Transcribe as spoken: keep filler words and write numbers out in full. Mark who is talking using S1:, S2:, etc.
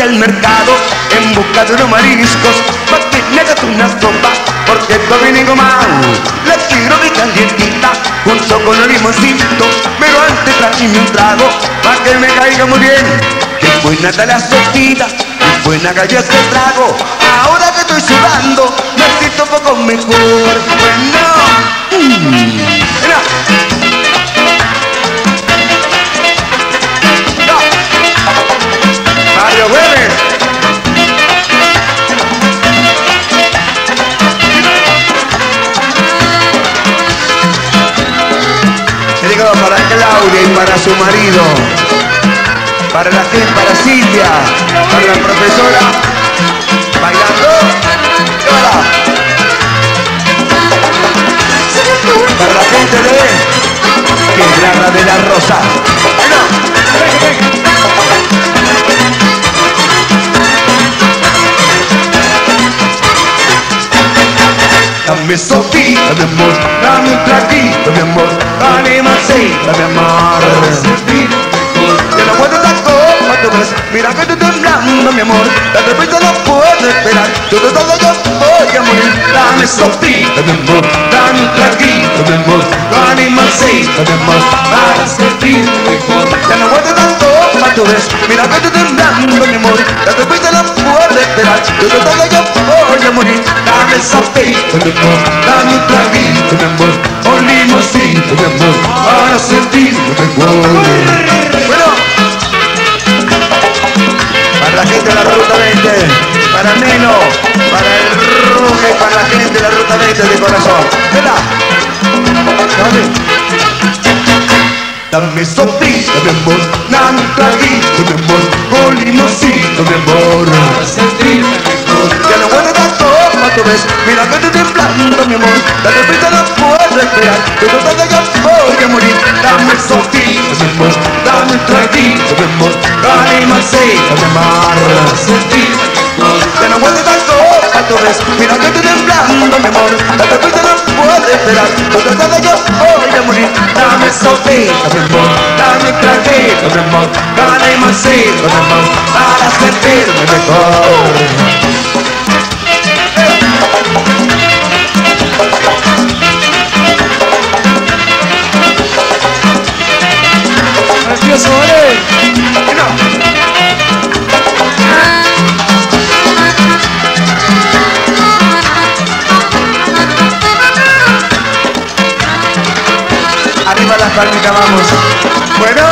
S1: al mercado en busca de unos mariscos, para que me hagas una sopa, porque estoy bien mal. La quiero bien calientita, junto con el limoncito, pero antes tráeme un trago, para que me caiga muy bien. Qué buena está la sopita, qué buena cayó este trago. Ahora que estoy sudando, me siento un poco mejor. Bueno, mmm, mira. Mario Jueves. Dedicado para Claudia y para su marido, para la gente, para Silvia, para la profesora, bailando, hola. Para la gente de Quebrada de la Rosa. Dame sopita, mi amor, dame un traguito, mi amor, dale maceta, mi amor. Que no puedo dar copa, tú ves, mira que estoy temblando, mi amor, la repita no puedo esperar, yo te todo yo voy a morir. Dame sopita, mi amor, dame un traguito, mi amor, dale maceta, mi amor, para sentir mejor. Que no puedo dar copa, tú ves, mira que estoy temblando, mi amor, la repita no puedo esperar, yo te todo yo voy a morir. Dame sopita, mi amor, dame un traguito, mi amor, un limoncito, mi amor, para sentirme mejor. Bueno, para la gente de la Ruta veinte, para Neno, para el Ruge, para la gente de la Ruta veinte de corazón. Mira, dame, dame sopita, mi amor, dame un traguito, mi amor, un limoncito, mi amor, para sentirme mejor. Ya no puedo dar copa, tú ves, mira que estoy temblando, mi amor, la repita no puedo esperar, yo todo ya voy a morir. Dame sopita, mi amor, dame un traguito, mi amor, dale maceta, mi amor, para sentirme mejor. Ya no puedo dar copa, tú ves, mira que estoy temblando, mi amor, la repita no puedo esperar, yo todo ya voy a morir. Dame sopita, mi amor, dame un traguito, mi amor, dale maceta, mi amor, para sentirme mejor. Arriba las palmitas, vamos. Bueno.